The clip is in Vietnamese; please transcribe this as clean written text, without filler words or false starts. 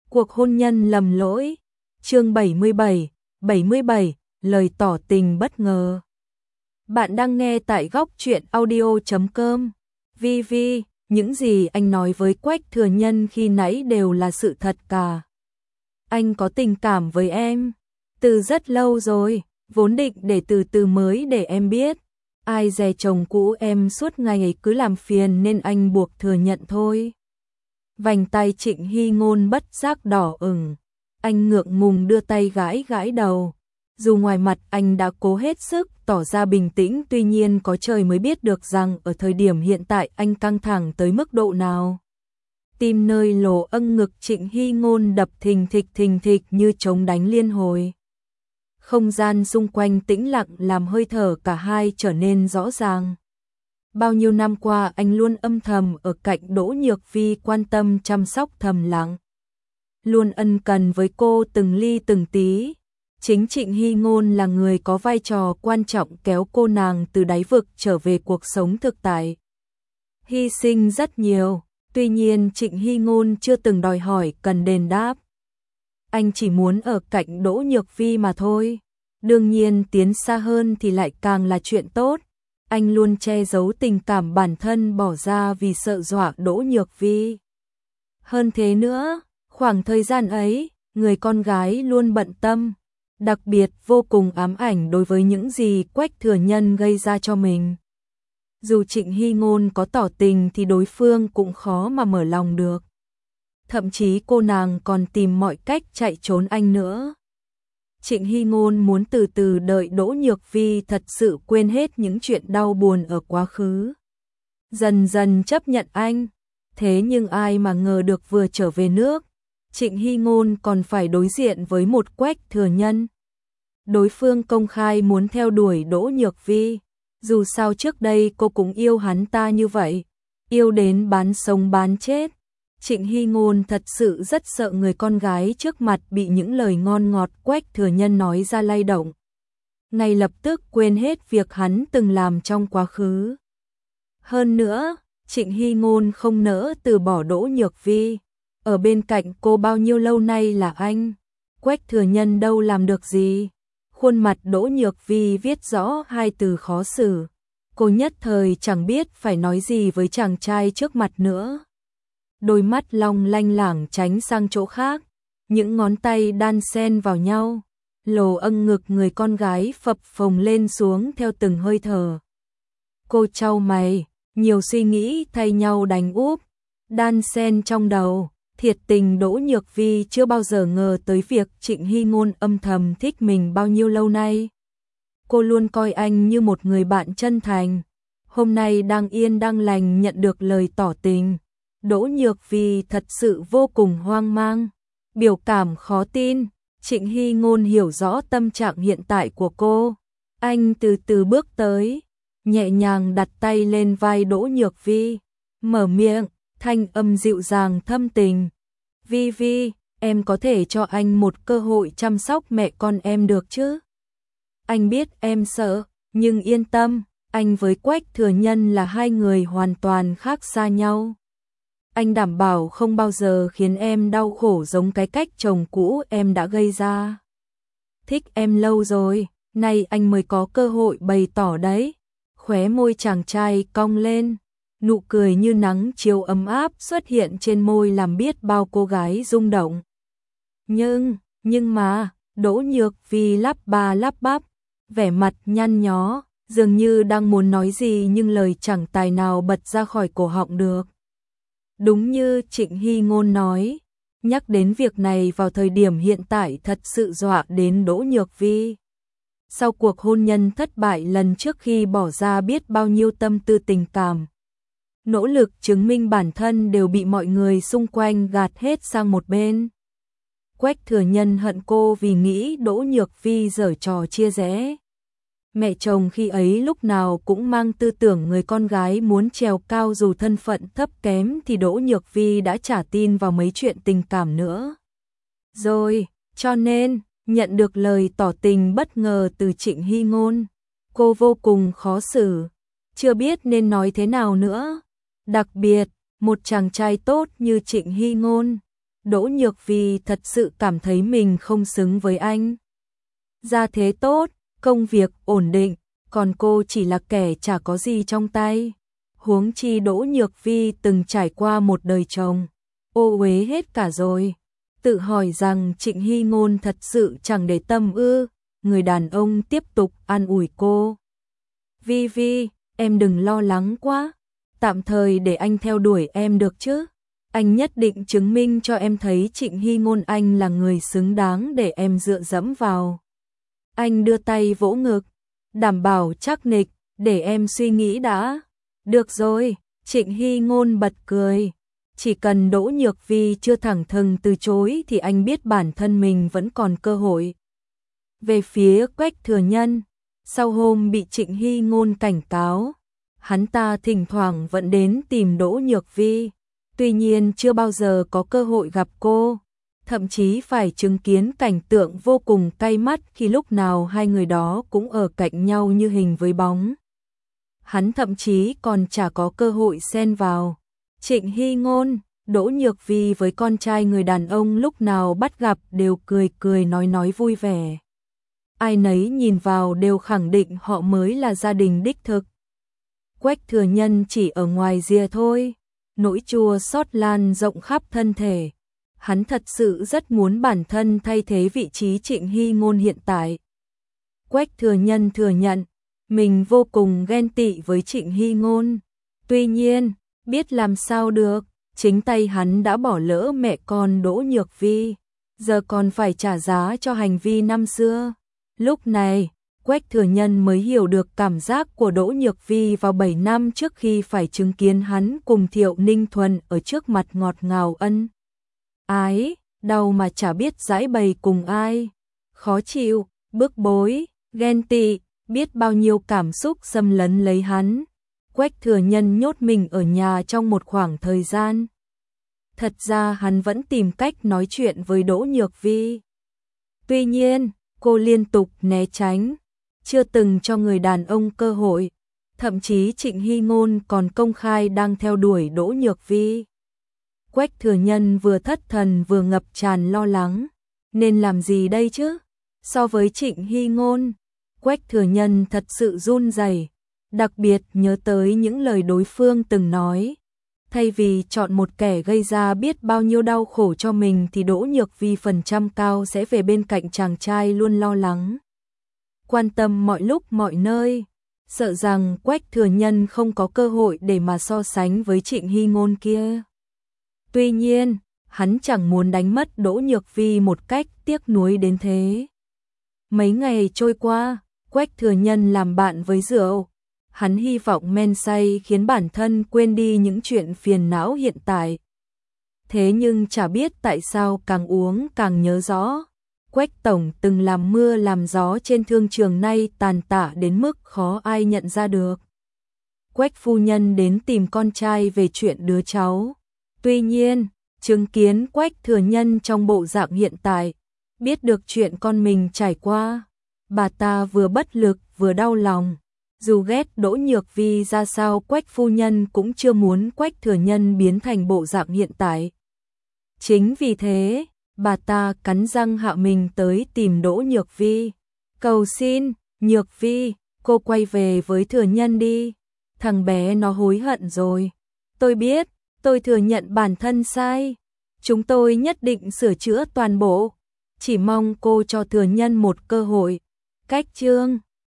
Cuộc hôn nhân lầm lỗi. Chương 77, lời tỏ tình bất ngờ. Bạn đang nghe tại góc truyện audio.com. Vi, những gì anh nói với Quách Thừa Nhân khi nãy đều là sự thật cả. Anh có tình cảm với em từ rất lâu rồi, vốn định để từ từ mới để em biết. Ai dè chồng cũ em suốt ngày cứ làm phiền nên anh buộc thừa nhận thôi. Vành tay Trịnh Hy Ngôn bất giác đỏ ửng. Anh ngượng ngùng đưa tay gãi gãi đầu. Dù ngoài mặt anh đã cố hết sức tỏ ra bình tĩnh, tuy nhiên có trời mới biết được rằng ở thời điểm hiện tại anh căng thẳng tới mức độ nào. Tim nơi lỗ âng ngực Trịnh Hy Ngôn đập thình thịch như trống đánh liên hồi. Không gian xung quanh tĩnh lặng làm hơi thở cả hai trở nên rõ ràng. Bao nhiêu năm qua anh luôn âm thầm ở cạnh Đỗ Nhược Vi, quan tâm chăm sóc thầm lặng. Luôn ân cần với cô từng ly từng tí. Chính Trịnh Hy Ngôn là người có vai trò quan trọng kéo cô nàng từ đáy vực trở về cuộc sống thực tại. Hy sinh rất nhiều, tuy nhiên Trịnh Hy Ngôn chưa từng đòi hỏi cần đền đáp. Anh chỉ muốn ở cạnh Đỗ Nhược Vi mà thôi. Đương nhiên tiến xa hơn thì lại càng là chuyện tốt. Anh luôn che giấu tình cảm bản thân bỏ ra vì sợ dọa Đỗ Nhược Vi. Hơn thế nữa, khoảng thời gian ấy, người con gái luôn bận tâm, đặc biệt vô cùng ám ảnh đối với những gì Quách Thừa Nhân gây ra cho mình. Dù Trịnh Hy Ngôn có tỏ tình thì đối phương cũng khó mà mở lòng được. Thậm chí cô nàng còn tìm mọi cách chạy trốn anh nữa. Trịnh Hy Ngôn muốn từ từ đợi Đỗ Nhược Vi thật sự quên hết những chuyện đau buồn ở quá khứ. Dần dần chấp nhận anh. Thế nhưng ai mà ngờ được vừa trở về nước, Trịnh Hy Ngôn còn phải đối diện với một Quách Thừa Nhân. Đối phương công khai muốn theo đuổi Đỗ Nhược Vi. Dù sao trước đây cô cũng yêu hắn ta như vậy, yêu đến bán sống bán chết. Trịnh Hy Ngôn thật sự rất sợ người con gái trước mặt bị những lời ngon ngọt Quách Thừa Nhân nói ra lay động. Ngay lập tức quên hết việc hắn từng làm trong quá khứ. Hơn nữa, Trịnh Hy Ngôn không nỡ từ bỏ Đỗ Nhược Vi. Ở bên cạnh cô bao nhiêu lâu nay là anh. Quách Thừa Nhân đâu làm được gì. Khuôn mặt Đỗ Nhược Vi viết rõ hai từ khó xử. Cô nhất thời chẳng biết phải nói gì với chàng trai trước mặt nữa. Đôi mắt long lanh lảng tránh sang chỗ khác, những ngón tay đan xen vào nhau, lồ âng ngực người con gái phập phồng lên xuống theo từng hơi thở. Cô chau mày, nhiều suy nghĩ thay nhau đánh úp, đan xen trong đầu. Thiệt tình Đỗ Nhược Vi chưa bao giờ ngờ tới việc Trịnh Hy Ngôn âm thầm thích mình bao nhiêu lâu nay. Cô luôn coi anh như một người bạn chân thành. Hôm nay đang yên đang lành nhận được lời tỏ tình. Đỗ Nhược Vi thật sự vô cùng hoang mang, biểu cảm khó tin. Trịnh Hy Ngôn hiểu rõ tâm trạng hiện tại của cô. Anh từ từ bước tới, nhẹ nhàng đặt tay lên vai Đỗ Nhược Vi, mở miệng, thanh âm dịu dàng thâm tình. Vi, em có thể cho anh một cơ hội chăm sóc mẹ con em được chứ? Anh biết em sợ, nhưng yên tâm, anh với Quách Thừa Nhân là hai người hoàn toàn khác xa nhau. Anh đảm bảo không bao giờ khiến em đau khổ giống cái cách chồng cũ em đã gây ra. Thích em lâu rồi, nay anh mới có cơ hội bày tỏ đấy. Khóe môi chàng trai cong lên, nụ cười như nắng chiều ấm áp xuất hiện trên môi làm biết bao cô gái rung động. Nhưng mà, Đỗ Nhược Vi lắp ba lắp bắp, vẻ mặt nhăn nhó, dường như đang muốn nói gì nhưng lời chẳng tài nào bật ra khỏi cổ họng được. Đúng như Trịnh Hy Ngôn nói, nhắc đến việc này vào thời điểm hiện tại thật sự dọa đến Đỗ Nhược Vi. Sau cuộc hôn nhân thất bại lần trước khi bỏ ra biết bao nhiêu tâm tư tình cảm, nỗ lực chứng minh bản thân đều bị mọi người xung quanh gạt hết sang một bên. Quách Thừa Nhân hận cô vì nghĩ Đỗ Nhược Vi giở trò chia rẽ. Mẹ chồng khi ấy lúc nào cũng mang tư tưởng người con gái muốn trèo cao dù thân phận thấp kém thì Đỗ Nhược Vi đã chả tin vào mấy chuyện tình cảm nữa. Rồi, cho nên, nhận được lời tỏ tình bất ngờ từ Trịnh Hy Ngôn, cô vô cùng khó xử, chưa biết nên nói thế nào nữa. Đặc biệt, một chàng trai tốt như Trịnh Hy Ngôn, Đỗ Nhược Vi thật sự cảm thấy mình không xứng với anh. Gia thế tốt, công việc ổn định, còn cô chỉ là kẻ chả có gì trong tay. Huống chi Đỗ Nhược Vi từng trải qua một đời chồng, ô uế hết cả rồi. Tự hỏi rằng Trịnh Hy Ngôn thật sự chẳng để tâm ư. Người đàn ông tiếp tục an ủi cô. Vi Vi, em đừng lo lắng quá. Tạm thời để anh theo đuổi em được chứ. Anh nhất định chứng minh cho em thấy Trịnh Hy Ngôn anh là người xứng đáng để em dựa dẫm vào. Anh đưa tay vỗ ngực, đảm bảo chắc nịch, để em suy nghĩ đã. Được rồi, Trịnh Hy Ngôn bật cười. Chỉ cần Đỗ Nhược Vi chưa thẳng thừng từ chối thì anh biết bản thân mình vẫn còn cơ hội. Về phía Quách Thừa Nhân, sau hôm bị Trịnh Hy Ngôn cảnh cáo, hắn ta thỉnh thoảng vẫn đến tìm Đỗ Nhược Vi, tuy nhiên chưa bao giờ có cơ hội gặp cô, thậm chí phải chứng kiến cảnh tượng vô cùng cay mắt khi lúc nào hai người đó cũng ở cạnh nhau như hình với bóng. Hắn thậm chí còn chả có cơ hội xen vào. Trịnh Hy Ngôn, Đỗ Nhược Vi với con trai người đàn ông lúc nào bắt gặp đều cười cười nói vui vẻ. Ai nấy nhìn vào đều khẳng định họ mới là gia đình đích thực. Quách Thừa Nhân chỉ ở ngoài rìa thôi, nỗi chua xót lan rộng khắp thân thể. Hắn thật sự rất muốn bản thân thay thế vị trí Trịnh Hy Ngôn hiện tại. Quách Thừa Nhân thừa nhận, mình vô cùng ghen tị với Trịnh Hy Ngôn. Tuy nhiên, biết làm sao được, chính tay hắn đã bỏ lỡ mẹ con Đỗ Nhược Vi, giờ còn phải trả giá cho hành vi năm xưa. Lúc này, Quách Thừa Nhân mới hiểu được cảm giác của Đỗ Nhược Vi vào 7 năm trước khi phải chứng kiến hắn cùng Thiệu Ninh Thuần ở trước mặt ngọt ngào ân ái, đau mà chả biết giãi bày cùng ai. Khó chịu, bức bối, ghen tị, biết bao nhiêu cảm xúc xâm lấn lấy hắn. Quách Thừa Nhân nhốt mình ở nhà trong một khoảng thời gian. Thật ra hắn vẫn tìm cách nói chuyện với Đỗ Nhược Vi. Tuy nhiên, cô liên tục né tránh, chưa từng cho người đàn ông cơ hội. Thậm chí Trịnh Hy Ngôn còn công khai đang theo đuổi Đỗ Nhược Vi. Quách Thừa Nhân vừa thất thần vừa ngập tràn lo lắng. Nên làm gì đây chứ? So với Trịnh Hy Ngôn, Quách Thừa Nhân thật sự run rẩy, đặc biệt nhớ tới những lời đối phương từng nói. Thay vì chọn một kẻ gây ra biết bao nhiêu đau khổ cho mình thì Đỗ Nhược Vi phần trăm cao sẽ về bên cạnh chàng trai luôn lo lắng, quan tâm mọi lúc mọi nơi. Sợ rằng Quách Thừa Nhân không có cơ hội để mà so sánh với Trịnh Hy Ngôn kia. Tuy nhiên, hắn chẳng muốn đánh mất Đỗ Nhược Vi một cách tiếc nuối đến thế. Mấy ngày trôi qua, Quách Thừa Nhân làm bạn với rượu. Hắn hy vọng men say khiến bản thân quên đi những chuyện phiền não hiện tại. Thế nhưng chả biết tại sao càng uống càng nhớ rõ. Quách tổng từng làm mưa làm gió trên thương trường nay tàn tạ đến mức khó ai nhận ra được. Quách phu nhân đến tìm con trai về chuyện đứa cháu. Tuy nhiên, chứng kiến Quách Thừa Nhân trong bộ dạng hiện tại, biết được chuyện con mình trải qua, bà ta vừa bất lực vừa đau lòng. Dù ghét Đỗ Nhược Vi ra sao, Quách phu nhân cũng chưa muốn Quách Thừa Nhân biến thành bộ dạng hiện tại. Chính vì thế, bà ta cắn răng hạ mình tới tìm Đỗ Nhược Vi. Cầu xin, Nhược Vi, cô quay về với Thừa Nhân đi. Thằng bé nó hối hận rồi. Tôi biết, tôi thừa nhận bản thân sai. Chúng tôi nhất định sửa chữa toàn bộ. Chỉ mong cô cho Thừa Nhân một cơ hội. Cách chương